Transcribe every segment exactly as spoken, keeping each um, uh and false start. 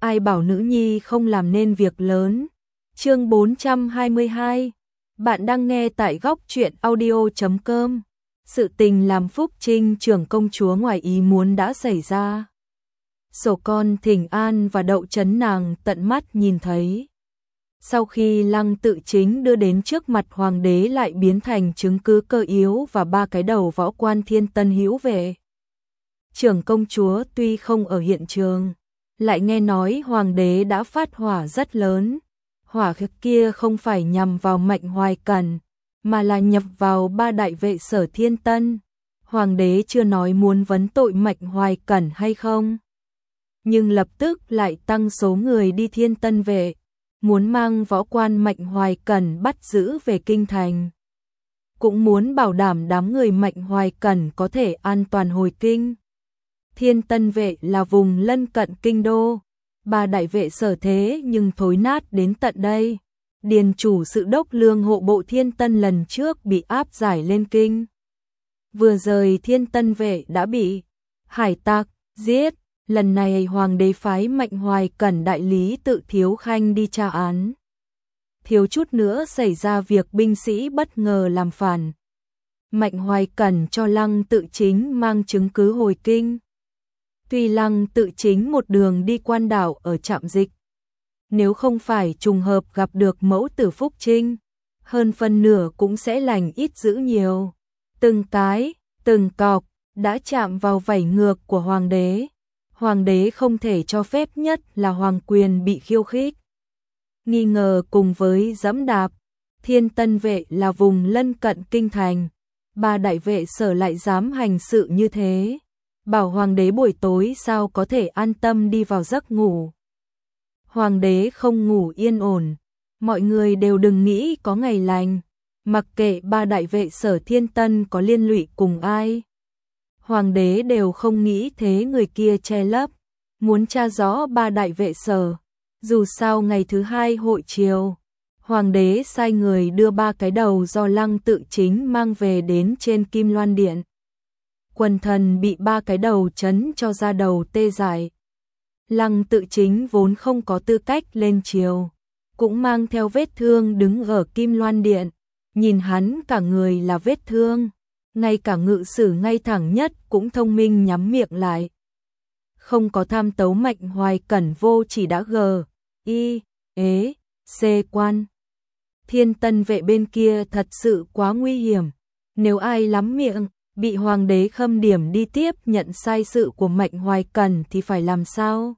ai bảo nữ nhi không làm nên việc lớn. Chương bốn trăm hai mươi hai. Bạn đang nghe tại góc truyện audio chấm com. Sự tình làm Phúc Trinh trưởng công chúa ngoài ý muốn đã xảy ra. Sổ con thỉnh an và đậu chấn nàng tận mắt nhìn thấy. Sau khi Lăng Tự Chính đưa đến trước mặt hoàng đế lại biến thành chứng cứ cơ yếu và ba cái đầu võ quan thiên tân hữu vệ. Trưởng công chúa tuy không ở hiện trường, lại nghe nói hoàng đế đã phát hỏa rất lớn. Hỏa kia không phải nhằm vào Mạnh Hoài Cẩn, mà là nhập vào ba đại vệ Sở Thiên Tân. Hoàng đế chưa nói muốn vấn tội Mạnh Hoài Cẩn hay không, nhưng lập tức lại tăng số người đi Thiên Tân vệ, muốn mang võ quan Mạnh Hoài Cẩn bắt giữ về kinh thành. Cũng muốn bảo đảm đám người Mạnh Hoài Cẩn có thể an toàn hồi kinh. Thiên Tân vệ là vùng lân cận kinh đô, ba đại vệ sở thế nhưng thối nát đến tận đây. Điền chủ sự đốc lương hộ bộ Thiên Tân lần trước bị áp giải lên kinh. Vừa rời Thiên Tân vệ đã bị hải tặc giết, lần này hoàng đế phái Mạnh Hoài Cẩn đại lý Tự Thiếu Khanh đi tra án. Thiếu chút nữa xảy ra việc binh sĩ bất ngờ làm phản. Mạnh Hoài Cẩn cho Lăng Tự Chính mang chứng cứ hồi kinh. Tuy Lăng Tự Chính một đường đi Quan Đảo ở trạm dịch, nếu không phải trùng hợp gặp được mẫu tử Phúc Trinh, hơn phân nửa cũng sẽ lành ít dữ nhiều. Từng cái, từng cọc đã chạm vào vảy ngược của hoàng đế. Hoàng đế không thể cho phép, nhất là hoàng quyền bị khiêu khích, nghi ngờ cùng với dẫm đạp. Thiên Tân vệ là vùng lân cận kinh thành, ba đại vệ sở lại dám hành sự như thế, bảo hoàng đế buổi tối sao có thể an tâm đi vào giấc ngủ. Hoàng đế không ngủ yên ổn, mọi người đều đừng nghĩ có ngày lành, mặc kệ ba đại vệ Sở Thiên Tân có liên lụy cùng ai. Hoàng đế đều không nghĩ thế người kia che lấp, muốn tra rõ ba đại vệ sở. Dù sao ngày thứ hai hội chiều, hoàng đế sai người đưa ba cái đầu do Lăng Tự Chính mang về đến trên Kim Loan Điện. Quần thần bị ba cái đầu chấn cho ra đầu tê dại. Lăng Tự Chính vốn không có tư cách lên triều, cũng mang theo vết thương đứng ở Kim Loan Điện, nhìn hắn cả người là vết thương, ngay cả ngự sử ngay thẳng nhất cũng thông minh nhắm miệng lại. Không có tham tấu Mạnh Hoài Cẩn vô chỉ đã gờ, y, ế, c quan. Thiên Tân vệ bên kia thật sự quá nguy hiểm, nếu ai lắm miệng, bị hoàng đế khâm điểm đi tiếp nhận sai sự của Mạnh Hoài Cẩn thì phải làm sao?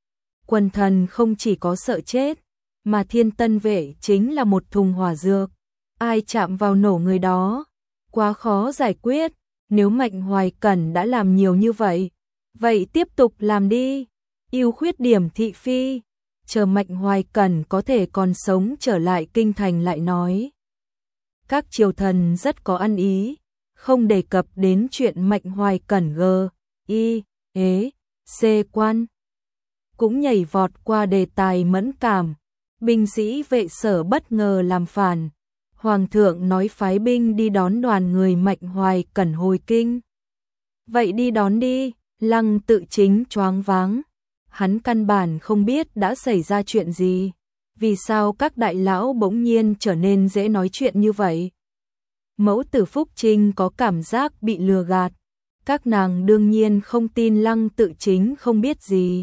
Quần thần không chỉ có sợ chết, mà Thiên Tân vệ chính là một thùng hỏa dược, ai chạm vào nổ người đó, quá khó giải quyết. Nếu Mạnh Hoài Cẩn đã làm nhiều như vậy, vậy tiếp tục làm đi, ưu khuyết điểm thị phi, chờ Mạnh Hoài Cẩn có thể còn sống trở lại kinh thành lại nói. Các triều thần rất có ăn ý, không đề cập đến chuyện Mạnh Hoài Cẩn g, y, ế, c quan. Cũng nhảy vọt qua đề tài mẫn cảm, binh sĩ vệ sở bất ngờ làm phản. Hoàng thượng nói phái binh đi đón đoàn người Mạnh Hoài Cẩn hồi kinh. Vậy đi đón đi, Lăng Tự Chính choáng váng. Hắn căn bản không biết đã xảy ra chuyện gì, vì sao các đại lão bỗng nhiên trở nên dễ nói chuyện như vậy. Mẫu tử Phúc Trinh có cảm giác bị lừa gạt, các nàng đương nhiên không tin Lăng Tự Chính không biết gì.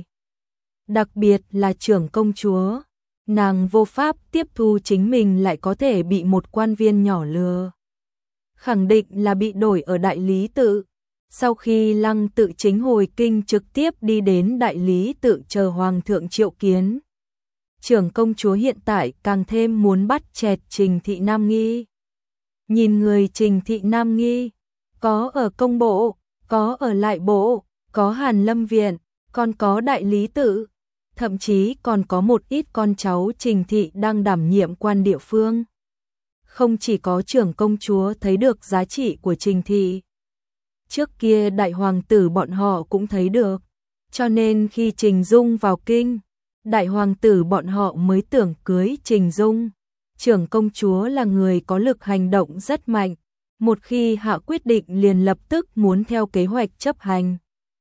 Đặc biệt là trưởng công chúa, nàng vô pháp tiếp thu chính mình lại có thể bị một quan viên nhỏ lừa. Khẳng định là bị đổi ở đại lý tự. Sau khi Lăng Tự Chính hồi kinh trực tiếp đi đến đại lý tự chờ hoàng thượng triệu kiến. Trưởng công chúa hiện tại càng thêm muốn bắt chẹt Trình Thị Nam Nghi. Nhìn người Trình Thị Nam Nghi, có ở công bộ, có ở lại bộ, có Hàn Lâm Viện, còn có đại lý tự, thậm chí còn có một ít con cháu Trình Thị đang đảm nhiệm quan địa phương. Không chỉ có trưởng công chúa thấy được giá trị của Trình Thị, trước kia đại hoàng tử bọn họ cũng thấy được, cho nên khi Trình Dung vào kinh, đại hoàng tử bọn họ mới tưởng cưới Trình Dung. Trưởng công chúa là người có lực hành động rất mạnh, một khi hạ quyết định liền lập tức muốn theo kế hoạch chấp hành.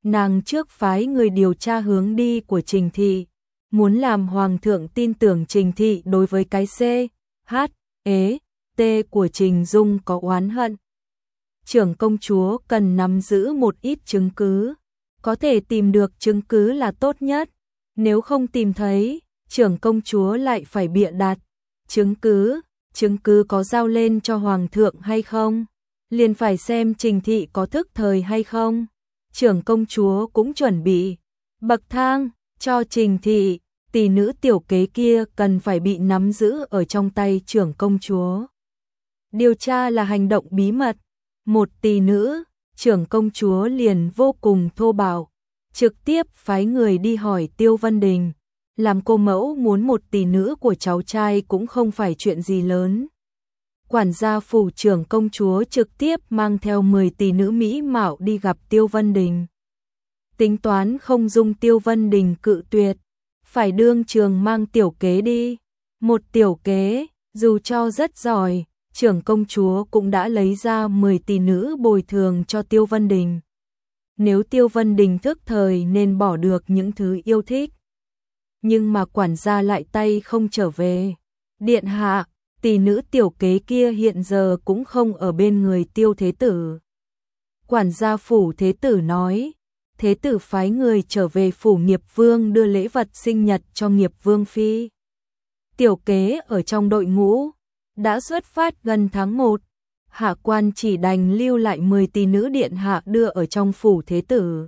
nàng trước phái người điều tra hướng đi của Trình thị, muốn làm hoàng thượng tin tưởng Trình thị đối với cái C, H, E, T của Trình Dung có oán hận. Trưởng công chúa cần nắm giữ một ít chứng cứ, có thể tìm được chứng cứ là tốt nhất, nếu không tìm thấy, trưởng công chúa lại phải bịa đặt. Chứng cứ, chứng cứ có giao lên cho hoàng thượng hay không, liền phải xem Trình thị có thức thời hay không. Trưởng công chúa cũng chuẩn bị bậc thang cho Trình thị, tỷ nữ tiểu kế kia cần phải bị nắm giữ ở trong tay trưởng công chúa. Điều tra là hành động bí mật, một tỷ nữ, trưởng công chúa liền vô cùng thô bạo, trực tiếp phái người đi hỏi Tiêu Vân Đình. Làm cô mẫu muốn một tỷ nữ của cháu trai cũng không phải chuyện gì lớn. Quản gia phủ trưởng công chúa trực tiếp mang theo mười tỷ nữ mỹ mạo đi gặp Tiêu Vân Đình. Tính toán không dung Tiêu Vân Đình cự tuyệt, phải đương trường mang tiểu kế đi. Một tiểu kế, dù cho rất giỏi, trưởng công chúa cũng đã lấy ra mười tỷ nữ bồi thường cho Tiêu Vân Đình. Nếu Tiêu Vân Đình thức thời nên bỏ được những thứ yêu thích. Nhưng mà quản gia lại tay không trở về. Điện hạ, tỷ nữ tiểu kế kia hiện giờ cũng không ở bên người Tiêu Thế Tử. Quản gia phủ Thế Tử nói, Thế Tử phái người trở về phủ Nghiệp Vương đưa lễ vật sinh nhật cho Nghiệp Vương phi. Tiểu kế ở trong đội ngũ, đã xuất phát gần tháng một, hạ quan chỉ đành lưu lại mười tỷ nữ điện hạ đưa ở trong phủ Thế Tử.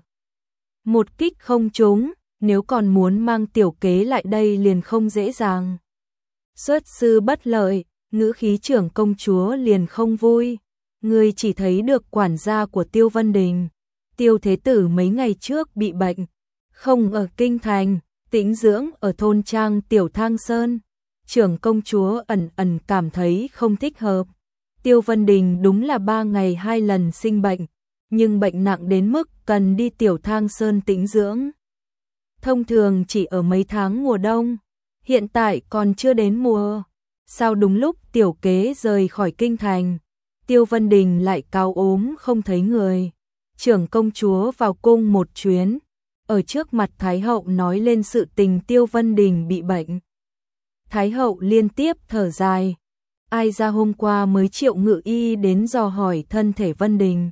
Một kích không trúng, nếu còn muốn mang tiểu kế lại đây liền không dễ dàng. Xuất sư bất lợi, ngữ khí trưởng công chúa liền không vui. Người chỉ thấy được quản gia của Tiêu Vân Đình. Tiêu Thế Tử mấy ngày trước bị bệnh, không ở kinh thành, tĩnh dưỡng ở thôn trang Tiểu Thang Sơn. Trưởng công chúa ẩn ẩn cảm thấy không thích hợp. Tiêu Vân Đình đúng là ba ngày hai lần sinh bệnh, nhưng bệnh nặng đến mức cần đi Tiểu Thang Sơn tĩnh dưỡng. Thông thường chỉ ở mấy tháng mùa đông, hiện tại còn chưa đến mùa. Sao đúng lúc tiểu kế rời khỏi kinh thành, Tiêu Vân Đình lại cao ốm không thấy người. Trưởng công chúa vào cung một chuyến, ở trước mặt Thái hậu nói lên sự tình Tiêu Vân Đình bị bệnh. Thái hậu liên tiếp thở dài, ai ra hôm qua mới triệu ngự y đến dò hỏi thân thể Vân Đình.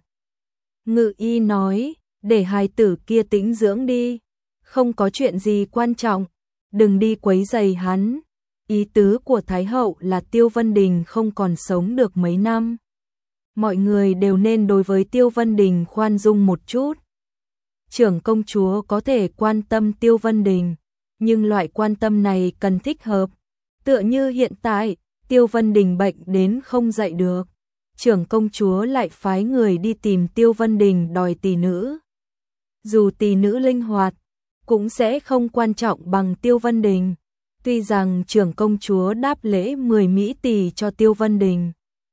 Ngự y nói, để hài tử kia tĩnh dưỡng đi, không có chuyện gì quan trọng, đừng đi quấy rầy hắn. Ý tứ của Thái hậu là Tiêu Vân Đình không còn sống được mấy năm. Mọi người đều nên đối với Tiêu Vân Đình khoan dung một chút. Trưởng công chúa có thể quan tâm Tiêu Vân Đình, nhưng loại quan tâm này cần thích hợp. Tựa như hiện tại, Tiêu Vân Đình bệnh đến không dậy được. Trưởng công chúa lại phái người đi tìm Tiêu Vân Đình đòi tỷ nữ. Dù tỷ nữ linh hoạt, cũng sẽ không quan trọng bằng Tiêu Vân Đình. Tuy rằng trưởng công chúa đáp lễ mười mỹ tỷ cho Tiêu Vân Đình,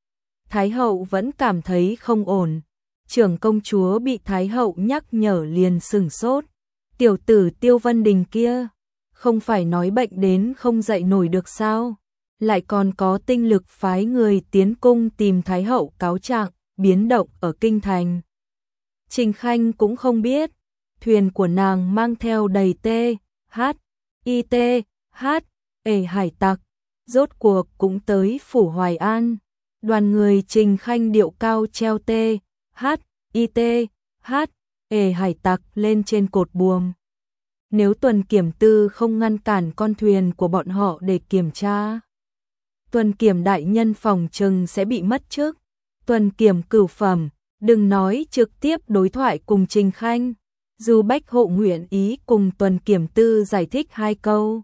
Thái hậu vẫn cảm thấy không ổn. Trưởng công chúa bị Thái hậu nhắc nhở liền sửng sốt. Tiểu tử Tiêu Vân Đình kia, không phải nói bệnh đến không dậy nổi được sao? Lại còn có tinh lực phái người tiến cung tìm Thái hậu cáo trạng, biến động ở kinh thành. Trình Khanh cũng không biết, thuyền của nàng mang theo đầy tê, hát, y tê, hát, ề hải tặc, rốt cuộc cũng tới phủ Hoài An. Đoàn người Trình Khanh điệu cao treo tê, hát, y tê, hát, ề hải tặc lên trên cột buồm. Nếu tuần kiểm tư không ngăn cản con thuyền của bọn họ để kiểm tra, tuần kiểm đại nhân phòng trừng sẽ bị mất chức. Tuần kiểm cửu phẩm, đừng nói trực tiếp đối thoại cùng Trình Khanh, dù Bách Hộ nguyện ý cùng tuần kiểm tư giải thích hai câu,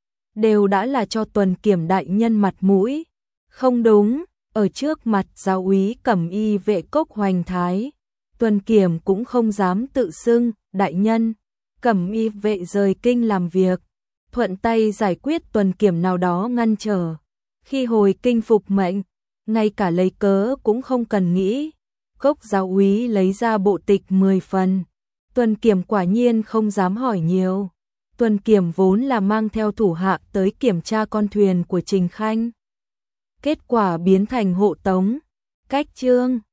đều đã là cho tuần kiểm đại nhân mặt mũi. Không đúng, ở trước mặt giáo úy cẩm y vệ Cốc Hoành Thái, tuần kiểm cũng không dám tự xưng đại nhân. Cẩm y vệ rời kinh làm việc, thuận tay giải quyết tuần kiểm nào đó ngăn trở. Khi hồi kinh phục mệnh, ngay cả lấy cớ cũng không cần nghĩ. Cốc giáo úy lấy ra bộ tịch mười phần. Tuần kiểm quả nhiên không dám hỏi nhiều. Tuần kiểm vốn là mang theo thủ hạ tới kiểm tra con thuyền của Trình Khanh. Kết quả biến thành hộ tống. Cách chương